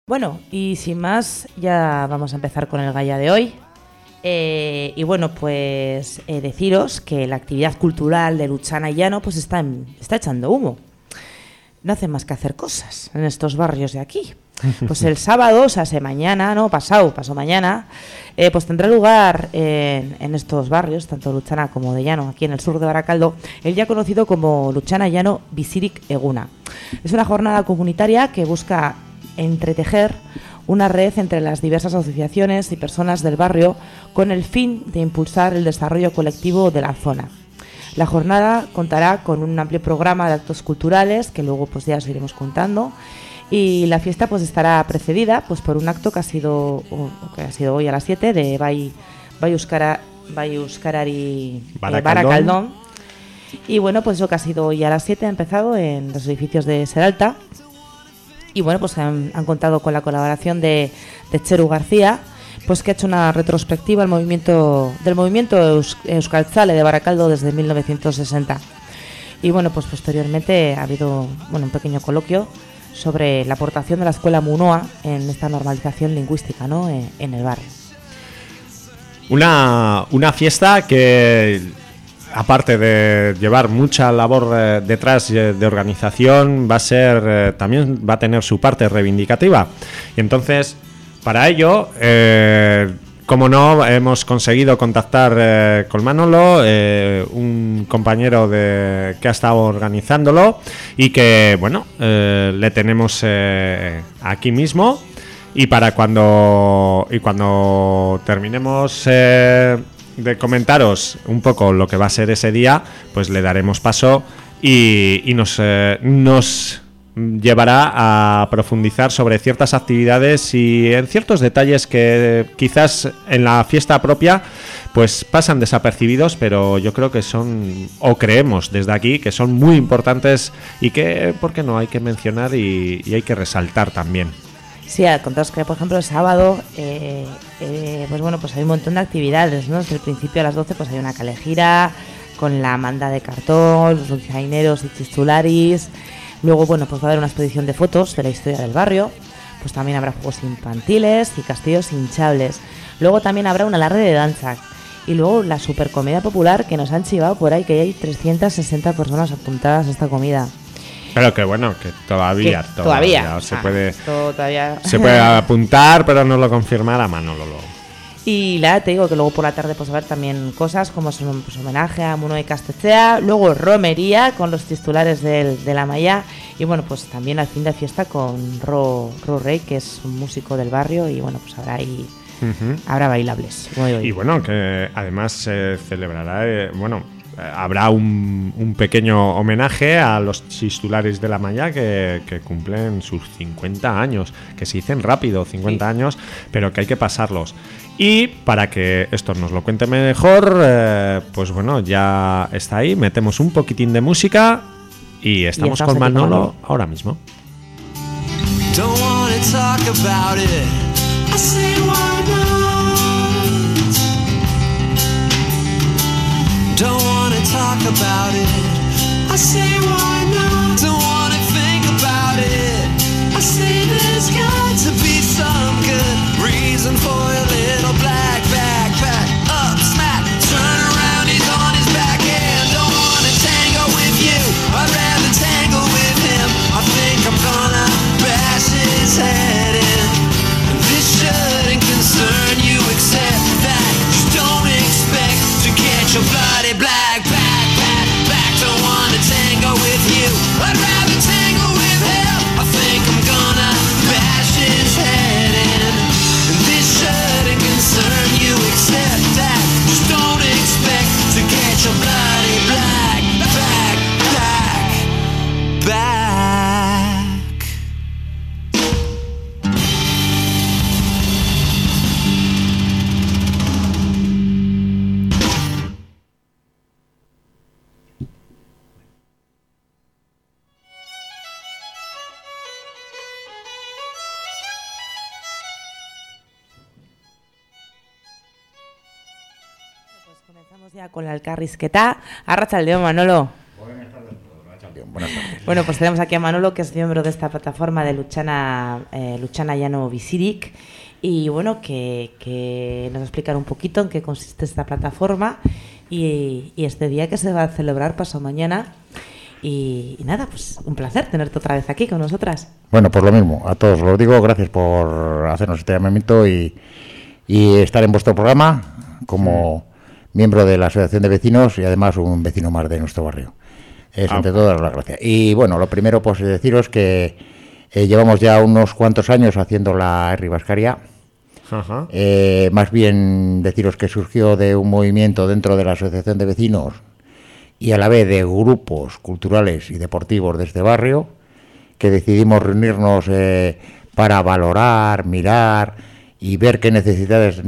Bueno, y sin más, ya vamos a empezar con el Gaia de hoy. Y bueno, pues deciros que la actividad cultural de Luchana y Llano pues está echando humo. No hacen más que hacer cosas en estos barrios de aquí. Pues el sábado, o sea, mañana, no, pasado mañana, pues tendrá lugar en estos barrios, tanto Luchana como de Llano, aquí en el sur de Baracaldo, el ya conocido como Luchana Llano Bizirik Eguna. Es una jornada comunitaria que busca entretejer una red entre las diversas asociaciones y personas del barrio con el fin de impulsar el desarrollo colectivo de la zona. La jornada contará con un amplio programa de actos culturales que luego pues ya os iremos contando, y la fiesta pues estará precedida pues por un acto que ha sido hoy a las 7 de Bai Euskarari Baracaldón. Y bueno, pues eso que ha sido hoy a las 7 ha empezado en los edificios de Seralta. Y bueno, pues han contado con la colaboración de Txeru García, pues que ha hecho una retrospectiva del movimiento Euskaltzale de Baracaldo desde 1960. Y bueno, pues posteriormente ha habido un pequeño coloquio sobre la aportación de la escuela Munoa en esta normalización lingüística, ¿no?, en el barrio. Una fiesta que, aparte de llevar mucha labor detrás de organización, también va a tener su parte reivindicativa. Y entonces, para ello, como no, hemos conseguido contactar con Manolo, un compañero que ha estado organizándolo y que, le tenemos aquí mismo. Y cuando terminemos de comentaros un poco lo que va a ser ese día, pues le daremos paso y nos llevará a profundizar sobre ciertas actividades y en ciertos detalles que quizás en la fiesta propia pues pasan desapercibidos, pero yo creo que creemos desde aquí que son muy importantes y que, ¿por qué no?, hay que mencionar y hay que resaltar también. Sí, contaros que, por ejemplo, el sábado pues hay un montón de actividades, ¿no? Desde el principio a las 12 pues hay una calejira con la manda de cartón, los dulzaineros y chistularis. Luego, pues va a haber una exposición de fotos de la historia del barrio. Pues también habrá juegos infantiles y castillos hinchables. Luego también habrá un alarde de danza. Y luego la supercomedia popular, que nos han chivado por ahí, que hay 360 personas apuntadas a esta comida. Pero que todavía se puede apuntar, pero no lo confirmará Manolo. Y te digo que luego por la tarde pues va a haber también cosas como son pues, homenaje a Muno y Castechea, luego romería con los titulares de la Maya, y bueno, pues también al fin de fiesta con Ro Rey, que es un músico del barrio, y bueno, pues habrá ahí habrá bailables. Y bueno, que además se celebrará, habrá un pequeño homenaje a los titulares de la Maya que cumplen sus 50 años, que se dicen rápido, 50 años, pero que hay que pasarlos. Y para que esto nos lo cuente mejor, pues bueno, ya está ahí, metemos un poquitín de música y estamos con Manolo ahora mismo. Don't wanna talk about it. I say why not? Don't wanna talk about it. I say why not? Don't wanna think about it. I say there's got to be some good reason for a little black backpack. Up, smack, turn around, he's on his backhand. Don't wanna tango with you, I'd rather tangle with him. I think I'm gonna bash his head in. This shouldn't concern you except that just don't expect to catch a bloody black back. Don't wanna tango with you, I'd rather tangle with him. I think I'm gonna bash his head in. This shouldn't concern you except that just don't expect to catch a bloody black back. Comenzamos ya con la elkarrizketa. Arratsaldeon, Manolo. Buenas tardes. Bueno, pues tenemos aquí a Manolo, que es miembro de esta plataforma de Luchana Llano Bizirik, y bueno, que nos va a explicar un poquito en qué consiste esta plataforma y este día que se va a celebrar pasado mañana. Y nada, pues un placer tenerte otra vez aquí con nosotras. Bueno, pues lo mismo, a todos os lo digo, gracias por hacernos este llamamiento y estar en vuestro programa como miembro de la Asociación de Vecinos y además un vecino más de nuestro barrio. Ante todo, las gracias. Y bueno, lo primero pues deciros que llevamos ya unos cuantos años haciendo la Ribascaria. Ajá. Más bien deciros que surgió de un movimiento dentro de la Asociación de Vecinos y a la vez de grupos culturales y deportivos de este barrio, que decidimos reunirnos para valorar, mirar y ver qué necesidades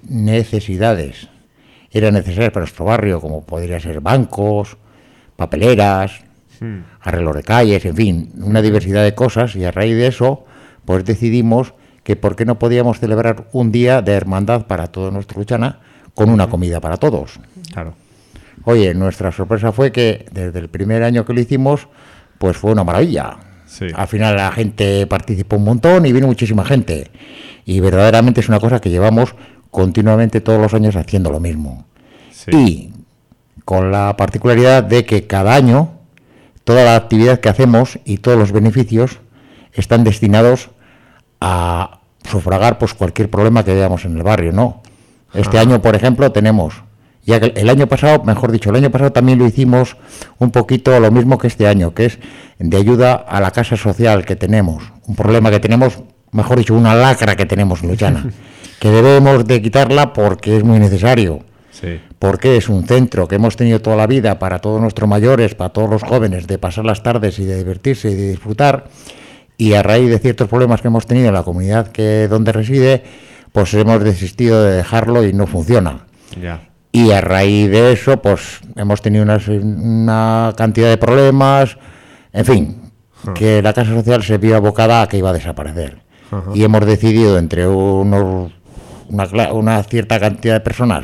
eran necesarias para nuestro barrio, como podría ser bancos, papeleras, arreglos de calles, en fin, una diversidad de cosas, y a raíz de eso pues decidimos que por qué no podíamos celebrar un día de hermandad para todo nuestro Luchana con una comida para todos. Claro. Oye, nuestra sorpresa fue que desde el primer año que lo hicimos, pues fue una maravilla. Sí. Al final la gente participó un montón y vino muchísima gente. Y verdaderamente es una cosa que llevamos continuamente todos los años haciendo lo mismo. Sí. Y con la particularidad de que cada año toda la actividad que hacemos y todos los beneficios están destinados a sufragar pues cualquier problema que veamos en el barrio, ¿no? Este año, por ejemplo, tenemos, ya que el año pasado también lo hicimos un poquito lo mismo que este año, que es de ayuda a la casa social que tenemos, un problema que tenemos, mejor dicho, una lacra que tenemos en Luchana, que debemos de quitarla porque es muy necesario. Sí. Porque es un centro que hemos tenido toda la vida para todos nuestros mayores, para todos los jóvenes, de pasar las tardes y de divertirse y de disfrutar, y a raíz de ciertos problemas que hemos tenido en la comunidad donde reside, pues hemos desistido de dejarlo y no funciona. Ya. Y a raíz de eso, pues hemos tenido una cantidad de problemas, en fin, que la casa social se vio abocada a que iba a desaparecer. Y hemos decidido entre una cierta cantidad de personas,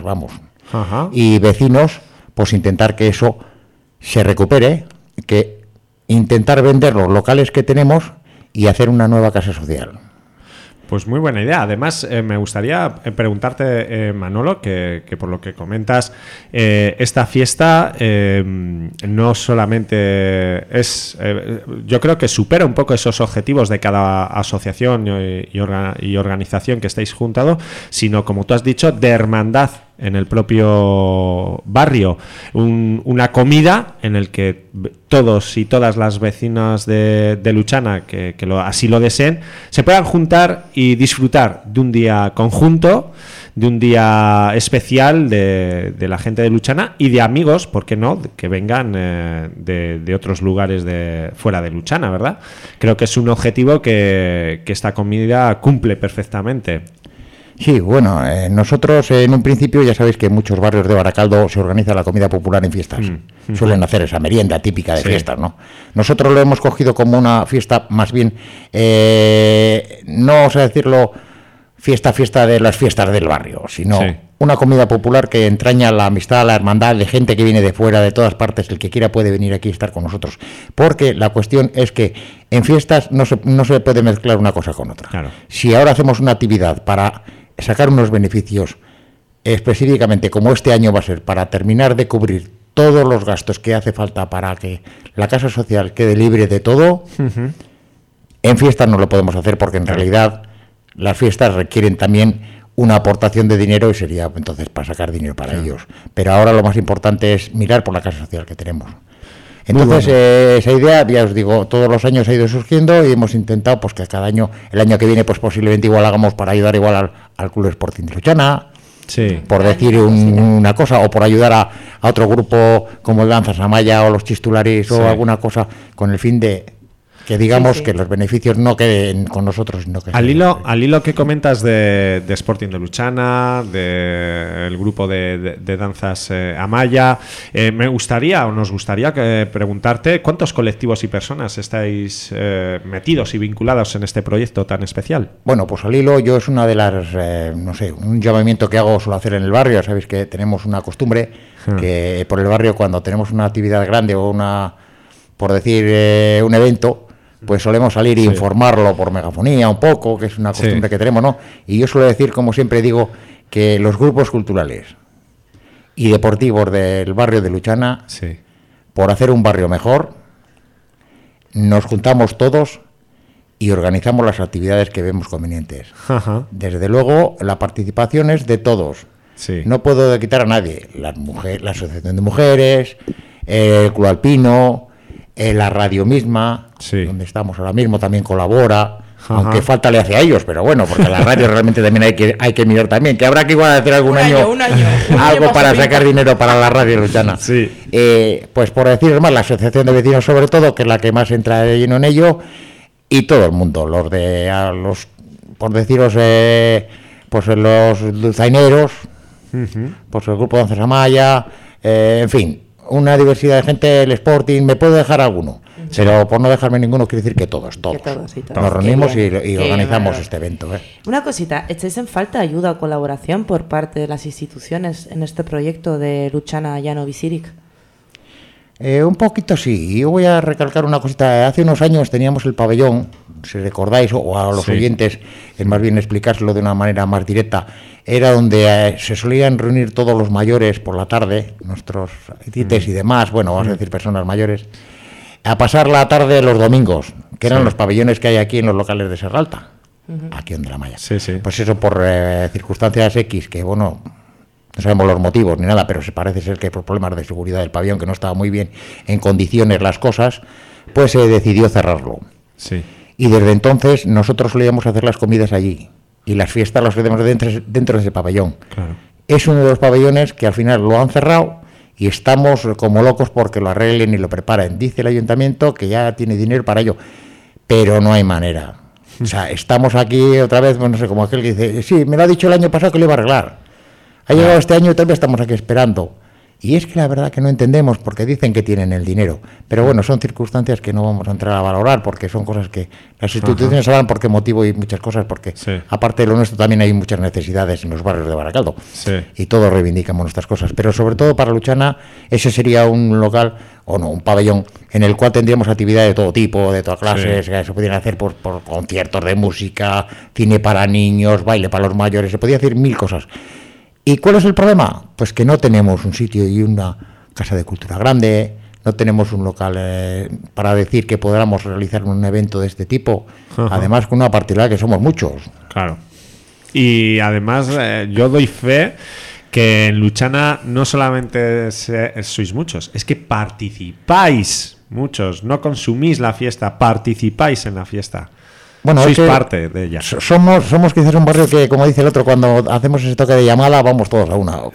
y vecinos, pues intentar que eso se recupere, que intentar vender los locales que tenemos y hacer una nueva casa social. Pues muy buena idea. Además, me gustaría preguntarte, Manolo, que por lo que comentas, esta fiesta no solamente es... yo creo que supera un poco esos objetivos de cada asociación y organización que estáis juntando, sino, como tú has dicho, de hermandad en el propio barrio, una comida en el que todos y todas las vecinas de Luchana que así lo deseen se puedan juntar y disfrutar de un día conjunto, de un día especial de la gente de Luchana y de amigos, ¿por qué no?, que vengan de otros lugares fuera de Luchana, ¿verdad? Creo que es un objetivo que esta comida cumple perfectamente. Sí, bueno, nosotros en un principio ya sabéis que en muchos barrios de Baracaldo se organiza la comida popular en fiestas. Suelen hacer esa merienda típica de fiestas, ¿no? Nosotros lo hemos cogido como una fiesta más bien, no vamos a decirlo fiesta de las fiestas del barrio, sino una comida popular que entraña la amistad, la hermandad de gente que viene de fuera, de todas partes. El que quiera puede venir aquí y estar con nosotros. Porque la cuestión es que en fiestas no se puede mezclar una cosa con otra. Claro. Si ahora hacemos una actividad para sacar unos beneficios específicamente, como este año va a ser, para terminar de cubrir todos los gastos que hace falta para que la casa social quede libre de todo, en fiestas no lo podemos hacer, porque en realidad las fiestas requieren también una aportación de dinero y sería entonces para sacar dinero para ellos. Pero ahora lo más importante es mirar por la casa social que tenemos. Entonces, esa idea, ya os digo, todos los años ha ido surgiendo y hemos intentado pues que cada año, el año que viene, pues posiblemente igual hagamos para ayudar igual al Club Sporting de Luchana, por decir una cosa, o por ayudar a otro grupo como el Danzas Amaya o los Chistularis o alguna cosa, con el fin de que digamos que los beneficios no queden con nosotros, sino que al hilo que comentas de Sporting de Luchana, del grupo de danzas Amaya, nos gustaría preguntarte cuántos colectivos y personas estáis metidos y vinculados en este proyecto tan especial. Bueno, pues al hilo yo es una de las, un llamamiento que suelo hacer en el barrio. Ya sabéis que tenemos una costumbre que por el barrio, cuando tenemos una actividad grande o por decir un evento, pues solemos salir e informarlo por megafonía un poco, que es una costumbre que tenemos, ¿no? Y yo suelo decir, como siempre digo, que los grupos culturales y deportivos del barrio de Luchana, por hacer un barrio mejor, nos juntamos todos y organizamos las actividades que vemos convenientes. Ajá. Desde luego, la participación es de todos. No puedo quitar a nadie. La Asociación de Mujeres, el Club Alpino, la radio misma, donde estamos ahora mismo, también colabora. Aunque falta le hace a ellos, pero bueno, porque la radio realmente también hay que mirar también, que habrá que igual hacer algún año algo para sacar dinero para la radio luchana. Pues por decir más, la asociación de vecinos sobre todo, que es la que más entra de lleno en ello, y todo el mundo, los por deciros, pues los dulzaineros, pues el grupo de danzas Amaya, en fin, una diversidad de gente, el Sporting, me puedo dejar alguno. Pero por no dejarme ninguno, quiere decir que todos. Nos reunimos y organizamos este evento. Una cosita, ¿echáis en falta ayuda o colaboración por parte de las instituciones en este proyecto de Luchana Llano Visirik? Un poquito sí. Yo voy a recalcar una cosita. Hace unos años teníamos el pabellón, si recordáis, o a los oyentes, es más bien explicárselo de una manera más directa. Era donde se solían reunir todos los mayores por la tarde, nuestros tites y demás, bueno, vamos a decir personas mayores, a pasar la tarde los domingos, que eran los pabellones que hay aquí en los locales de Serralta, aquí en De la Maya. Pues eso por circunstancias X, que bueno, no sabemos los motivos ni nada, pero se parece ser que por problemas de seguridad del pabellón, que no estaba muy bien en condiciones las cosas, pues se decidió cerrarlo. Y desde entonces nosotros solíamos hacer las comidas allí, y las fiestas las hacemos dentro de ese pabellón. Es uno de los pabellones que al final lo han cerrado, y estamos como locos porque lo arreglen y lo preparen. Dice el ayuntamiento que ya tiene dinero para ello, pero no hay manera. O sea, estamos aquí otra vez, no sé, como aquel que dice, sí, me lo ha dicho el año pasado que lo iba a arreglar. Ha llegado este año y todavía estamos aquí esperando. Y es que la verdad que no entendemos, porque dicen que tienen el dinero. Pero bueno, son circunstancias que no vamos a entrar a valorar, porque son cosas que las instituciones sabrán por qué motivo y muchas cosas, porque aparte de lo nuestro también hay muchas necesidades en los barrios de Baracaldo. Y todos reivindicamos nuestras cosas. Pero sobre todo para Luchana, ese sería un local, o no, un pabellón, en el cual tendríamos actividades de todo tipo, de todas clases, que se podrían hacer por conciertos de música, cine para niños, baile para los mayores, se podía hacer 1000 cosas. ¿Y cuál es el problema? Pues que no tenemos un sitio y una casa de cultura grande, no tenemos un local para decir que podamos realizar un evento de este tipo, además con una particularidad que somos muchos. Claro. Y además yo doy fe que en Luchana no solamente sois muchos, es que participáis muchos, no consumís la fiesta, participáis en la fiesta. Bueno, sois parte de ella. Somos quizás un barrio que, como dice el otro, cuando hacemos ese toque de llamada vamos todos a una.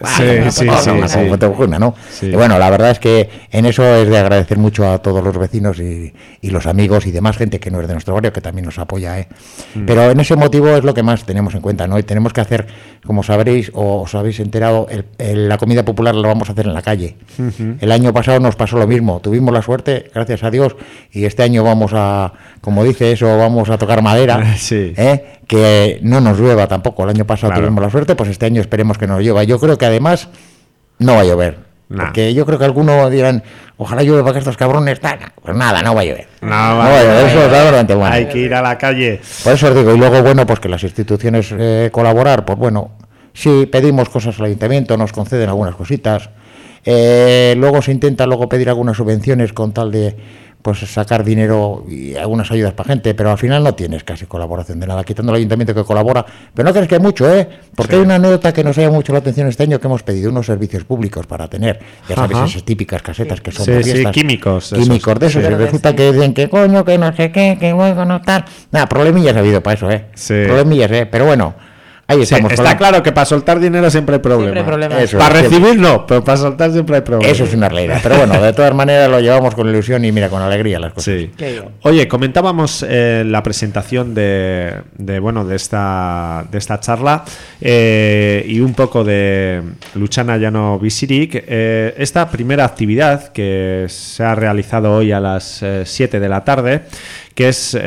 ¿No? Y bueno, la verdad es que en eso es de agradecer mucho a todos los vecinos y los amigos y demás gente que no es de nuestro barrio, que también nos apoya. Pero en ese motivo es lo que más tenemos en cuenta, ¿no? Y tenemos que hacer, como sabréis o os habéis enterado, la comida popular la vamos a hacer en la calle. El año pasado nos pasó lo mismo. Tuvimos la suerte, gracias a Dios, y este año vamos a, como dice eso, vamos a tocar madera, que no nos llueva tampoco. El año pasado tuvimos la suerte, pues este año esperemos que nos llueva. Yo creo que además no va a llover, porque yo creo que algunos dirán, ojalá llueva para que estos cabrones están. Pues nada, no va a llover. No va a llover, eso es bastante bueno. Hay que ir a la calle. Por eso os digo, y luego, bueno, pues que las instituciones colaborar, pues bueno, sí, pedimos cosas al ayuntamiento, nos conceden algunas cositas, luego se intenta pedir algunas subvenciones con tal de pues sacar dinero y algunas ayudas para gente, pero al final no tienes casi colaboración de nada, quitando el ayuntamiento que colabora, pero no crees que hay mucho, porque hay una anécdota que nos llama mucho la atención este año, que hemos pedido unos servicios públicos para tener, ya sabes, esas típicas casetas que son de fiestas, químicos de esos, y resulta que dicen que coño, que no sé qué, que luego no tal, nada, problemillas ha habido para eso, problemillas, pero bueno, ahí estamos. Está claro que para soltar dinero siempre hay problema. Eso, para recibir no, pero para soltar siempre hay problema. Eso es una realidad. Pero bueno, de todas maneras lo llevamos con ilusión y mira, con alegría las cosas. Oye, comentábamos la presentación de esta charla y un poco de Luchana Llano Visirik. Esta primera actividad que se ha realizado hoy a las 7 de la tarde, que es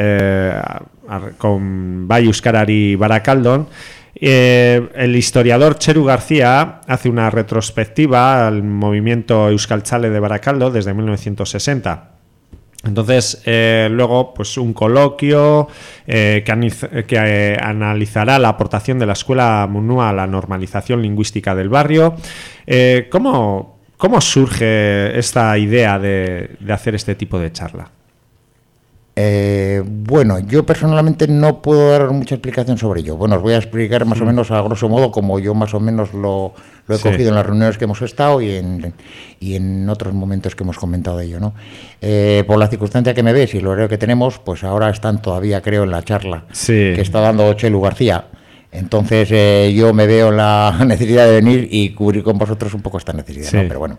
con Bai Euskarari Barakaldon. El historiador Txeru García hace una retrospectiva al movimiento Euskaltzale de Barakaldo desde 1960. Entonces, luego, pues un coloquio que analizará la aportación de la Escuela Munúa a la normalización lingüística del barrio. ¿Cómo surge esta idea de hacer este tipo de charla? Bueno, yo personalmente no puedo dar mucha explicación sobre ello. Bueno, os voy a explicar más o menos a grosso modo como yo más o menos lo he cogido en las reuniones que hemos estado y en otros momentos que hemos comentado de ello, ¿no? Por la circunstancia que me ves y el horario que tenemos, pues ahora están todavía, creo, en la charla que está dando Chelu García. Entonces yo me veo la necesidad de venir y cubrir con vosotros un poco esta necesidad, ¿no? Pero bueno,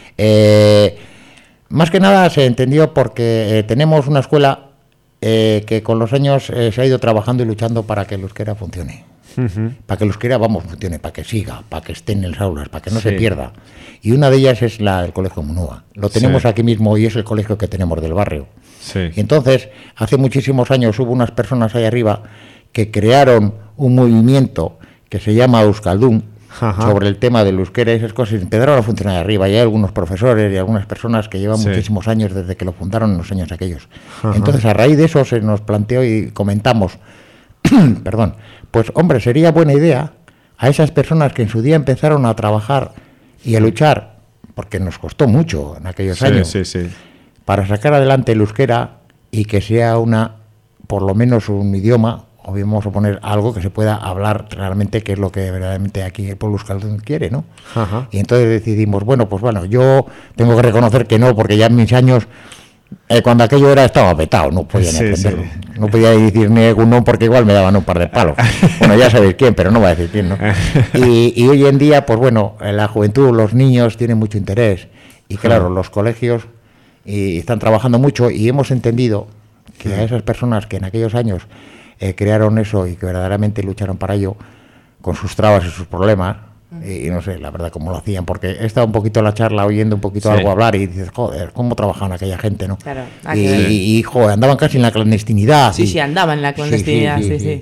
más que nada se entendió porque tenemos una escuela que con los años se ha ido trabajando y luchando para que el euskera funcione. Para que el euskera, funcione, para que siga, para que esté en las aulas, para que no se pierda. Y una de ellas es la del Colegio Munúa. Lo tenemos aquí mismo y es el colegio que tenemos del barrio. Y entonces, hace muchísimos años hubo unas personas ahí arriba que crearon un movimiento que se llama Euskaldun, sobre el tema del euskera y esas cosas, empezaron a funcionar arriba. Y hay algunos profesores y algunas personas que llevan muchísimos años desde que lo fundaron en los años aquellos. Entonces, a raíz de eso se nos planteó y comentamos, perdón, pues hombre, sería buena idea a esas personas que en su día empezaron a trabajar y a luchar, porque nos costó mucho en aquellos años, para sacar adelante el euskera y que sea por lo menos un idioma, o vamos a poner algo que se pueda hablar realmente, que es lo que verdaderamente aquí el pueblo euskaldun quiere, ¿no? Y entonces decidimos, bueno, yo tengo que reconocer que no, porque ya en mis años, cuando aquello estaba petado, no podía ni aprenderlo. No podía decir ni un no, porque igual me daban un par de palos. Bueno, ya sabéis quién, pero no voy a decir quién, ¿no? Y hoy en día, pues bueno, la juventud, los niños tienen mucho interés, y claro, los colegios están trabajando mucho, y hemos entendido que a esas personas que en aquellos años crearon eso y que verdaderamente lucharon para ello, con sus trabas y sus problemas, y no sé, la verdad, cómo lo hacían, porque he estado un poquito en la charla oyendo un poquito algo hablar y dices, joder, cómo trabajaban aquella gente, ¿no? Claro, y joder, andaban casi en la clandestinidad. Sí, andaban en la clandestinidad, sí.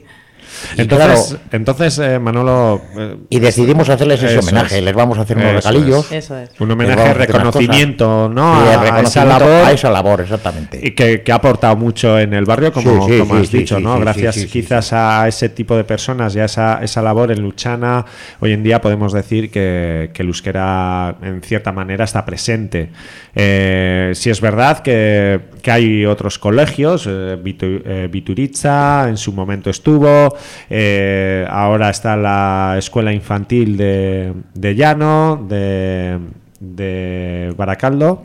Entonces, Manolo... y decidimos hacerles ese homenaje, les vamos a hacer unos regalillos. Eso es. Un homenaje, reconocimiento, ¿no? A esa labor, exactamente. Y que ha aportado mucho en el barrio, como has dicho, ¿no? Gracias quizás a ese tipo de personas y a esa labor en Luchana, hoy en día podemos decir que el euskera en cierta manera está presente. Sí es verdad que hay otros colegios, Vituritza en su momento estuvo, ahora está la escuela infantil de Llano, de Baracaldo,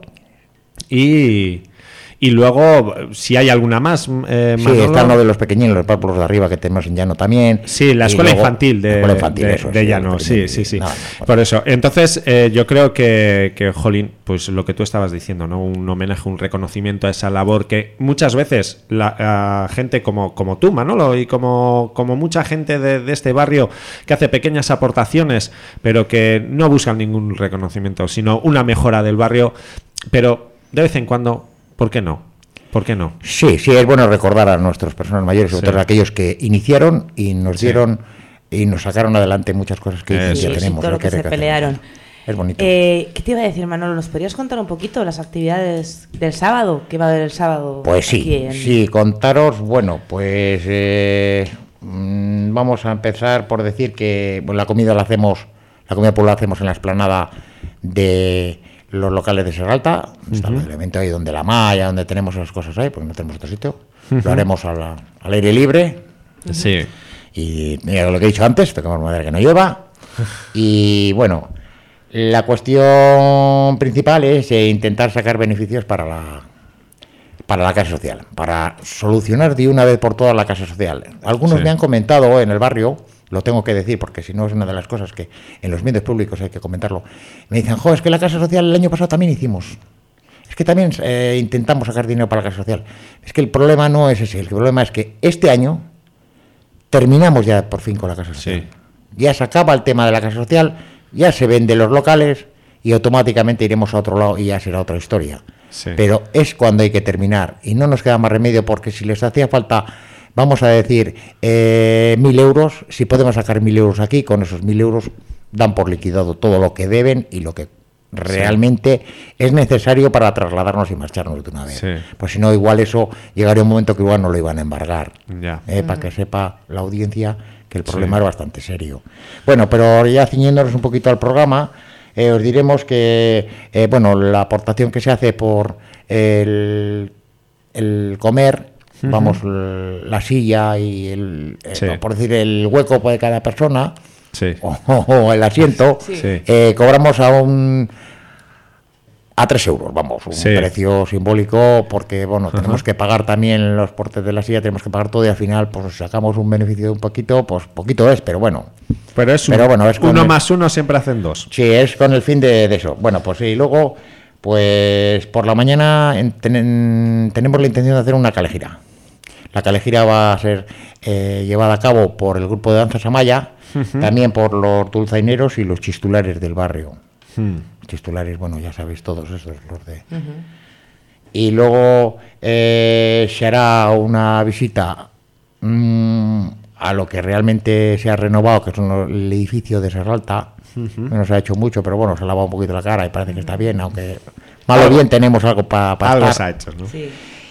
y luego, si hay alguna más, Manolo... Sí, está uno de los pequeñines, los párvulos de arriba que tenemos en Llano también. Sí, la escuela infantil de Llano, sí. Por eso, entonces yo creo que, jolín, pues lo que tú estabas diciendo, ¿no? Un homenaje, un reconocimiento a esa labor que muchas veces la gente como tú, Manolo, y como mucha gente de este barrio que hace pequeñas aportaciones, pero que no buscan ningún reconocimiento, sino una mejora del barrio, pero de vez en cuando... ¿Por qué no? Sí, es bueno recordar a nuestras personas mayores, sobre todo aquellos que iniciaron y nos dieron y nos sacaron adelante muchas cosas que ya tenemos. Todo lo que se pelearon. Es bonito. ¿Qué te iba a decir, Manolo? ¿Nos podrías contar un poquito las actividades del sábado? ¿Qué va a haber el sábado? Pues sí, contaros, bueno, pues vamos a empezar por decir que la comida popular la hacemos en la explanada de los locales de Serralta, está el elemento ahí donde la malla, donde tenemos esas cosas ahí, porque no tenemos otro sitio. Lo haremos al aire libre. Sí. Y mira lo que he dicho antes, tocamos madera que no llueva. Y bueno, la cuestión principal es intentar sacar beneficios para la casa social, para solucionar de una vez por todas la casa social. Algunos me han comentado en el barrio, lo tengo que decir porque si no es una de las cosas que en los medios públicos hay que comentarlo, me dicen, es que la casa social el año pasado también hicimos, es que también intentamos sacar dinero para la casa social. Es que el problema no es ese, el problema es que este año terminamos ya por fin con la casa social. Ya se acaba el tema de la casa social, ya se venden los locales y automáticamente iremos a otro lado y ya será otra historia. Pero es cuando hay que terminar y no nos queda más remedio, porque si les hacía falta, vamos a decir, 1.000 euros, si podemos sacar 1.000 euros aquí, con esos 1.000 euros dan por liquidado todo lo que deben y lo que realmente es necesario para trasladarnos y marcharnos de una vez. Sí. Pues si no, igual eso llegaría un momento que igual no lo iban a embargar. Ya. Para que sepa la audiencia que el problema es bastante serio. Bueno, pero ya ciñéndonos un poquito al programa, os diremos que la aportación que se hace por el comer, vamos, la silla y por decir el hueco de cada persona, o el asiento, cobramos a 3 euros, vamos, un precio simbólico, porque tenemos que pagar también los portes de la silla, tenemos que pagar todo y al final pues sacamos un beneficio de un poquito, pues poquito es, pero bueno. Pero es uno más uno siempre hacen 2. Sí, es con el fin de eso. Bueno, pues y luego, pues por la mañana tenemos la intención de hacer una calejira. La calejira va a ser llevada a cabo por el grupo de danzas Amaya, también por los dulzaineros y los chistulares del barrio. Chistulares, ya sabéis todos esos, los de... Y luego se hará una visita a lo que realmente se ha renovado, que es el edificio de Serralta. No se ha hecho mucho, pero se ha lavado un poquito la cara y parece que está bien, aunque mal o bien tenemos algo para algo estar. se ha hecho, ¿no? Sí.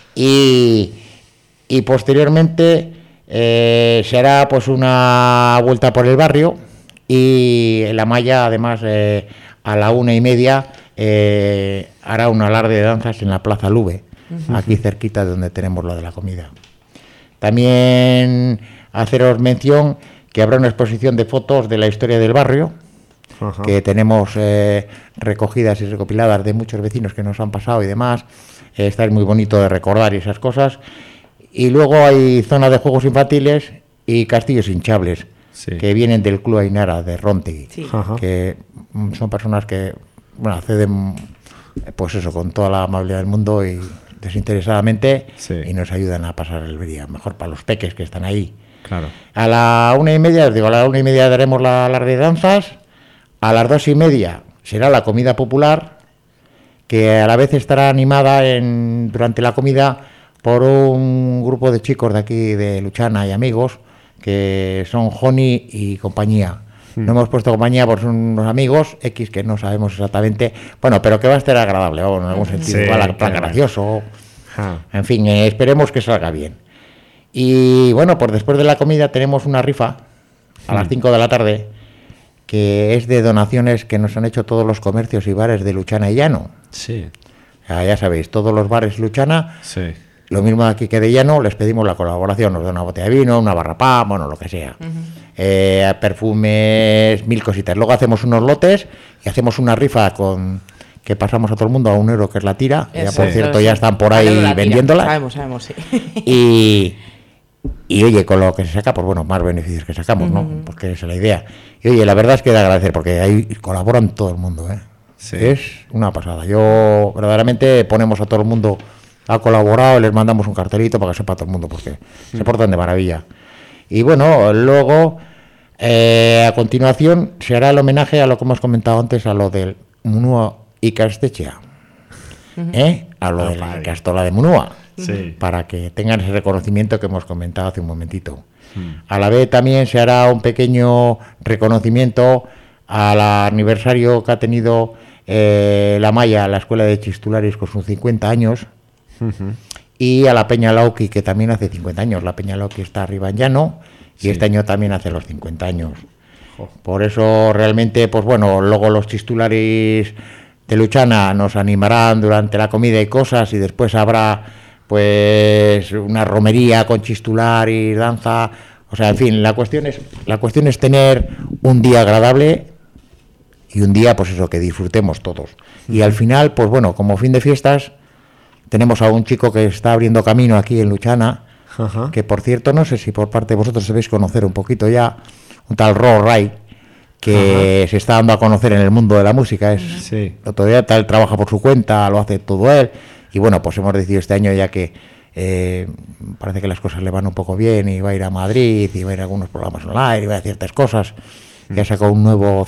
Y posteriormente se hará pues una vuelta por el barrio y la Malla además a la 1:30 hará un alarde de danzas en la Plaza Lube, aquí cerquita de donde tenemos lo de la comida. También haceros mención que habrá una exposición de fotos de la historia del barrio, que tenemos recogidas y recopiladas de muchos vecinos que nos han pasado y demás. Está muy bonito de recordar y esas cosas. Y luego hay zona de juegos infantiles y castillos hinchables, que vienen del Club Ainara de Rontegui, que son personas que acceden pues eso, con toda la amabilidad del mundo y desinteresadamente, y nos ayudan a pasar el día mejor para los peques que están ahí. Claro. A la 1:30, os digo, a la 1:30 daremos la alarde de danzas. A las 2:30 será la comida popular, que a la vez estará animada durante la comida por un grupo de chicos de aquí de Luchana y amigos, que son Joni y compañía. No hemos puesto compañía por son unos amigos X que no sabemos exactamente, pero que va a estar agradable, en algún sentido, igual, plan gracioso. En fin, esperemos que salga bien. Y pues después de la comida tenemos una rifa a las 5 de la tarde, que es de donaciones que nos han hecho todos los comercios y bares de Luchana y Llano. Sí. Ya sabéis, todos los bares Luchana. Sí. Lo mismo aquí que de Llano, les pedimos la colaboración, nos da una botella de vino, una barra pan, lo que sea. Perfumes, 1000 cositas. Luego hacemos unos lotes y hacemos una rifa que pasamos a todo el mundo a €1, que es la tira. Ya, por cierto, ya están por ahí vendiéndolas. Sabemos, sí. Y oye, con lo que se saca, pues más beneficios que sacamos, ¿no? Porque esa es la idea. Y oye, la verdad es que de agradecer, porque ahí colaboran todo el mundo, ¿eh? Sí. Es una pasada. Yo verdaderamente ponemos a todo el mundo, ha colaborado, les mandamos un cartelito para que sepa todo el mundo, porque se portan de maravilla. Y luego, a continuación, se hará el homenaje a lo que hemos comentado antes, a lo del Munua y Castechea, a lo de la castola de Munua, para que tengan ese reconocimiento que hemos comentado hace un momentito. A la vez también se hará un pequeño reconocimiento al aniversario que ha tenido la Malla, la Escuela de Chistulares, con sus 50 años, y a la Peña Lauqui, que también hace 50 años. La Peña Lauqui está arriba en Llano, y este año también hace los 50 años. Por eso realmente, luego los chistulares de Luchana nos animarán durante la comida y cosas, y después habrá pues una romería con chistular y danza. O sea, en fin, la cuestión es tener un día agradable y un día, pues eso, que disfrutemos todos. Y al final, pues como fin de fiestas, tenemos a un chico que está abriendo camino aquí en Luchana, que por cierto, no sé si por parte de vosotros debéis conocer un poquito ya, un tal Ro Ray, que se está dando a conocer en el mundo de la música. Todavía tal, trabaja por su cuenta, lo hace todo él. Y pues hemos decidido este año, ya que parece que las cosas le van un poco bien, y va a ir a Madrid, y va a ir a algunos programas online, y va a ciertas cosas, que ha sacado un nuevo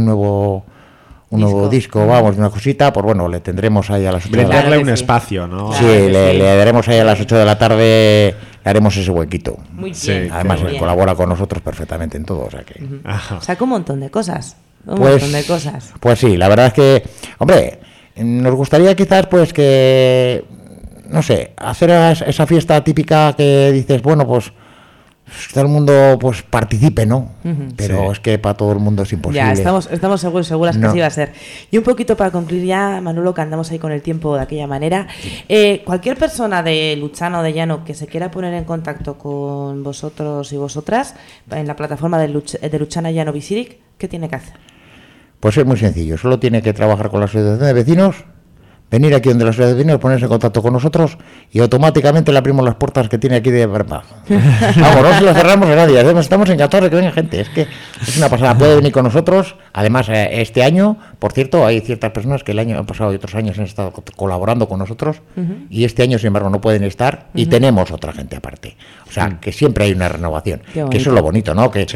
disco, una cosita, pues le tendremos ahí a las 8 de la tarde. Darle un espacio, ¿no? Sí, le daremos ahí a las 8 de la tarde, le haremos ese huequito. Muy bien. Además, él colabora con nosotros perfectamente en todo, o sea que... Saca un montón de cosas. un montón de cosas. Pues sí, la verdad es que, hombre, nos gustaría quizás pues que, no sé, hacer esa fiesta típica que dices, bueno, pues todo el mundo pues participe, ¿no? Pero es que para todo el mundo es imposible. Ya, estamos seguras que No. así va a ser. Y un poquito para concluir ya, Manolo, que andamos ahí con el tiempo de aquella manera. Cualquier persona de Luchana o de Llano que se quiera poner en contacto con vosotros y vosotras en la plataforma de Luchana Llano Bizirik, ¿qué tiene que hacer? Pues es muy sencillo, solo tiene que trabajar con la asociación de vecinos, venir aquí donde la asociación de vecinos, ponerse en contacto con nosotros y automáticamente le abrimos las puertas que tiene aquí de verdad. Vamos, no se lo cerramos a nadie, además estamos encantados de que venga gente, es que es una pasada, puede venir con nosotros. Además, este año, por cierto, hay ciertas personas que el año pasado y otros años han estado colaborando con nosotros y este año, sin embargo, no pueden estar y tenemos otra gente aparte. O sea, que siempre hay una renovación, que eso es lo bonito, ¿no? Que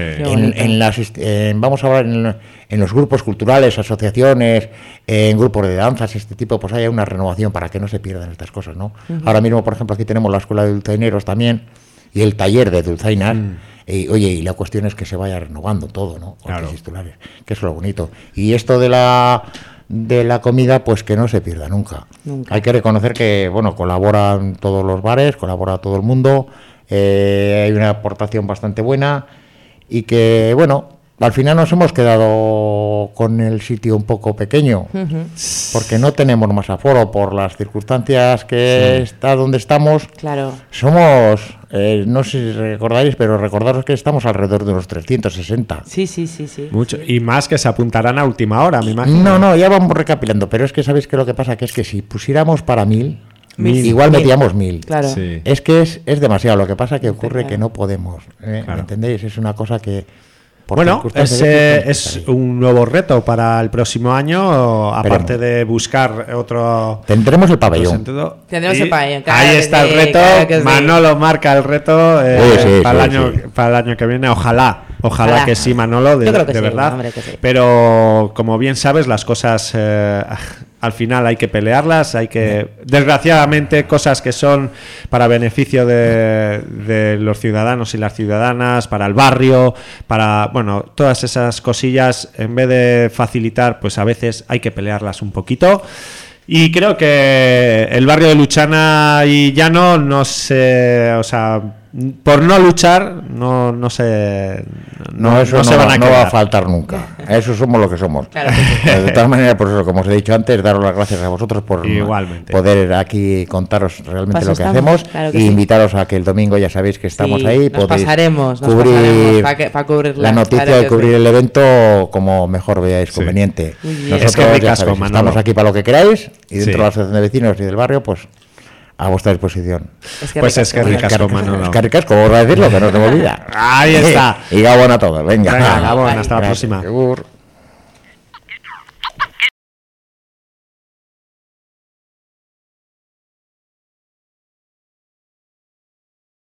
vamos a hablar en los grupos culturales, asociaciones, en grupos de danzas, este tipo, pues haya una renovación para que no se pierdan estas cosas, ¿no? Ahora mismo, por ejemplo, aquí tenemos la Escuela de Dulzaineros también y el taller de dulzainas. Y, oye, y la cuestión es que se vaya renovando todo, ¿no? Con los titulares, que eso es lo bonito. Y esto de la comida, pues que no se pierda nunca. Hay que reconocer que, bueno, colaboran todos los bares, colabora todo el mundo, hay una aportación bastante buena y que, bueno, al final nos hemos quedado con el sitio un poco pequeño, porque no tenemos más aforo por las circunstancias que está donde estamos. Claro. Somos, no sé si recordáis, pero recordaros que estamos alrededor de unos 360. Sí. Mucho. Y más que se apuntarán a última hora, me imagino. No, ya vamos recapitulando, pero es que sabéis que lo que pasa que es que si pusiéramos para 1000, Mil. igual metíamos 1000. Claro. Sí. Es que es demasiado, lo que pasa que ocurre Claro. que no podemos, ¿me entendéis? Es una cosa que... por Bueno, circunstancias es un nuevo reto para el próximo año, aparte de buscar otro... Tendremos el pabellón. Tendremos el pabellón, claro Ahí que está sí, el reto. claro que sí. Manolo marca el reto Sí, para el año que viene. Ojalá que sí, Manolo, Yo creo que de sí, verdad. hombre, que sí. Pero como bien sabes, las cosas al final hay que pelearlas, desgraciadamente, cosas que son para beneficio de los ciudadanos y las ciudadanas, para el barrio, para, bueno, todas esas cosillas, en vez de facilitar, pues a veces hay que pelearlas un poquito. Y creo que el barrio de Luchana y Llano no se, o sea, por no luchar no se Eso se van a no quedar. va a faltar nunca. Eso somos lo que somos. Claro que sí. De todas maneras, por eso, como os he dicho antes, daros las gracias a vosotros por Igualmente. poder aquí contaros realmente Paso lo que estamos, hacemos claro que y sí. invitaros a que el domingo ya sabéis que estamos Sí, ahí. nos Podéis pasaremos cubrir para cubrirla. la noticia claro y que cubrir sí. el evento como mejor veáis Sí. conveniente. Muy bien. Nosotros Es que ya ricasco, sabéis, Manolo. estamos aquí para lo que queráis y dentro Sí. de la asociación de vecinos y del barrio, pues a vuestra disposición. Pues es que ricasco, Manolo. Es que ricasco, vamos a decirlo, que no se me olvida. Ahí está. Y Gabón a todos, venga. Venga, Gabón, hasta la Gracias, próxima. Segur.